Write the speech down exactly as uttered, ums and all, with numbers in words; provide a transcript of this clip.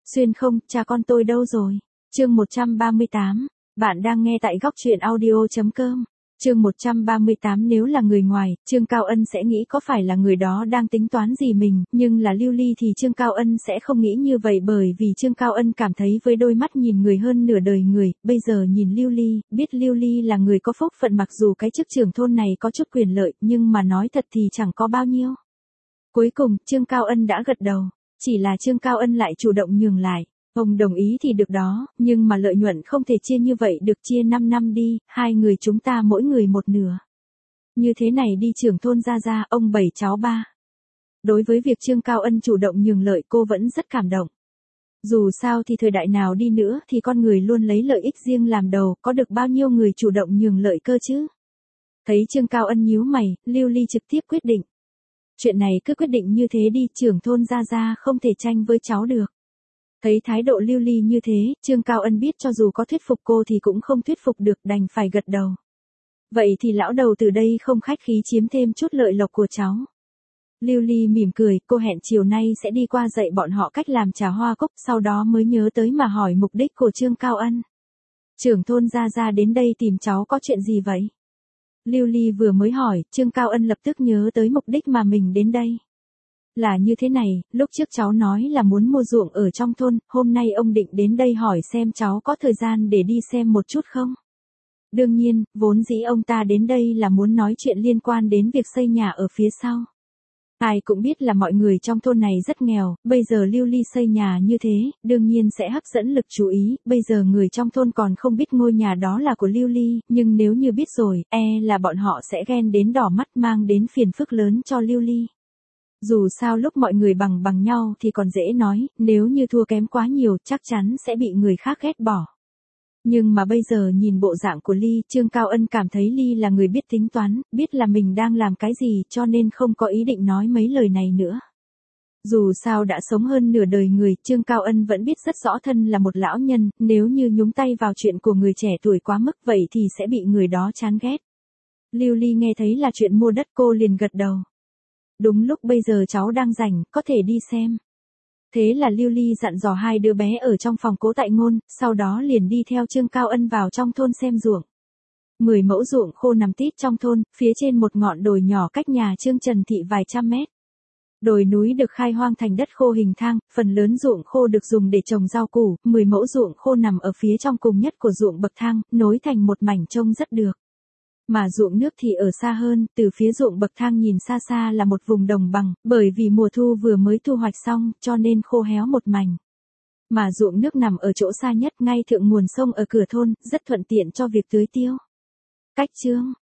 Xuyên không, cha con tôi đâu rồi? Chương một trăm ba mươi tám, bạn đang nghe tại góc truyện audio chấm com. Chương một trăm ba mươi tám nếu là người ngoài, Trương Cao Ân sẽ nghĩ có phải là người đó đang tính toán gì mình, nhưng là Lưu Ly thì Trương Cao Ân sẽ không nghĩ như vậy bởi vì Trương Cao Ân cảm thấy với đôi mắt nhìn người hơn nửa đời người, bây giờ nhìn Lưu Ly, biết Lưu Ly là người có phúc phận mặc dù cái chức trưởng thôn này có chút quyền lợi, nhưng mà nói thật thì chẳng có bao nhiêu. Cuối cùng, Trương Cao Ân đã gật đầu, chỉ là Trương Cao Ân lại chủ động nhường lại. Ông đồng ý thì được đó, nhưng mà lợi nhuận không thể chia như vậy được, chia năm năm đi, hai người chúng ta mỗi người một nửa. Như thế này đi trưởng thôn ra ra, ông bảy cháu ba. Đối với việc Trương Cao Ân chủ động nhường lợi cô vẫn rất cảm động. Dù sao thì thời đại nào đi nữa thì con người luôn lấy lợi ích riêng làm đầu, có được bao nhiêu người chủ động nhường lợi cơ chứ. Thấy Trương Cao Ân nhíu mày, Lưu Ly trực tiếp quyết định. Chuyện này cứ quyết định như thế đi, trưởng thôn ra ra không thể tranh với cháu được. Thấy thái độ Lưu Ly như thế, Trương Cao Ân biết cho dù có thuyết phục cô thì cũng không thuyết phục được, đành phải gật đầu. Vậy thì lão đầu từ đây không khách khí chiếm thêm chút lợi lộc của cháu. Lưu Ly mỉm cười, cô hẹn chiều nay sẽ đi qua dạy bọn họ cách làm trà hoa cúc, sau đó mới nhớ tới mà hỏi mục đích của Trương Cao Ân. Trưởng thôn ra ra đến đây tìm cháu có chuyện gì vậy? Lưu Ly vừa mới hỏi, Trương Cao Ân lập tức nhớ tới mục đích mà mình đến đây. Là như thế này, lúc trước cháu nói là muốn mua ruộng ở trong thôn, hôm nay ông định đến đây hỏi xem cháu có thời gian để đi xem một chút không? Đương nhiên, vốn dĩ ông ta đến đây là muốn nói chuyện liên quan đến việc xây nhà ở phía sau. Ai cũng biết là mọi người trong thôn này rất nghèo, bây giờ Lưu Ly xây nhà như thế, đương nhiên sẽ hấp dẫn lực chú ý, bây giờ người trong thôn còn không biết ngôi nhà đó là của Lưu Ly, nhưng nếu như biết rồi, e là bọn họ sẽ ghen đến đỏ mắt mang đến phiền phức lớn cho Lưu Ly. Dù sao lúc mọi người bằng bằng nhau thì còn dễ nói, nếu như thua kém quá nhiều chắc chắn sẽ bị người khác ghét bỏ. Nhưng mà bây giờ nhìn bộ dạng của Ly, Trương Cao Ân cảm thấy Ly là người biết tính toán, biết là mình đang làm cái gì cho nên không có ý định nói mấy lời này nữa. Dù sao đã sống hơn nửa đời người, Trương Cao Ân vẫn biết rất rõ thân là một lão nhân, nếu như nhúng tay vào chuyện của người trẻ tuổi quá mức vậy thì sẽ bị người đó chán ghét. Lưu Ly nghe thấy là chuyện mua đất cô liền gật đầu. Đúng lúc bây giờ cháu đang rảnh, có thể đi xem. Thế là Lưu Ly dặn dò hai đứa bé ở trong phòng Cố Tại Ngôn, sau đó liền đi theo Trương Cao Ân vào trong thôn xem ruộng. Mười mẫu ruộng khô nằm tít trong thôn, phía trên một ngọn đồi nhỏ cách nhà Trương Trần Thị vài trăm mét. Đồi núi được khai hoang thành đất khô hình thang, phần lớn ruộng khô được dùng để trồng rau củ, mười mẫu ruộng khô nằm ở phía trong cùng nhất của ruộng bậc thang, nối thành một mảnh trông rất được. Mà ruộng nước thì ở xa hơn, từ phía ruộng bậc thang nhìn xa xa là một vùng đồng bằng, bởi vì mùa thu vừa mới thu hoạch xong, cho nên khô héo một mảnh. Mà ruộng nước nằm ở chỗ xa nhất ngay thượng nguồn sông ở cửa thôn, rất thuận tiện cho việc tưới tiêu. Cách chương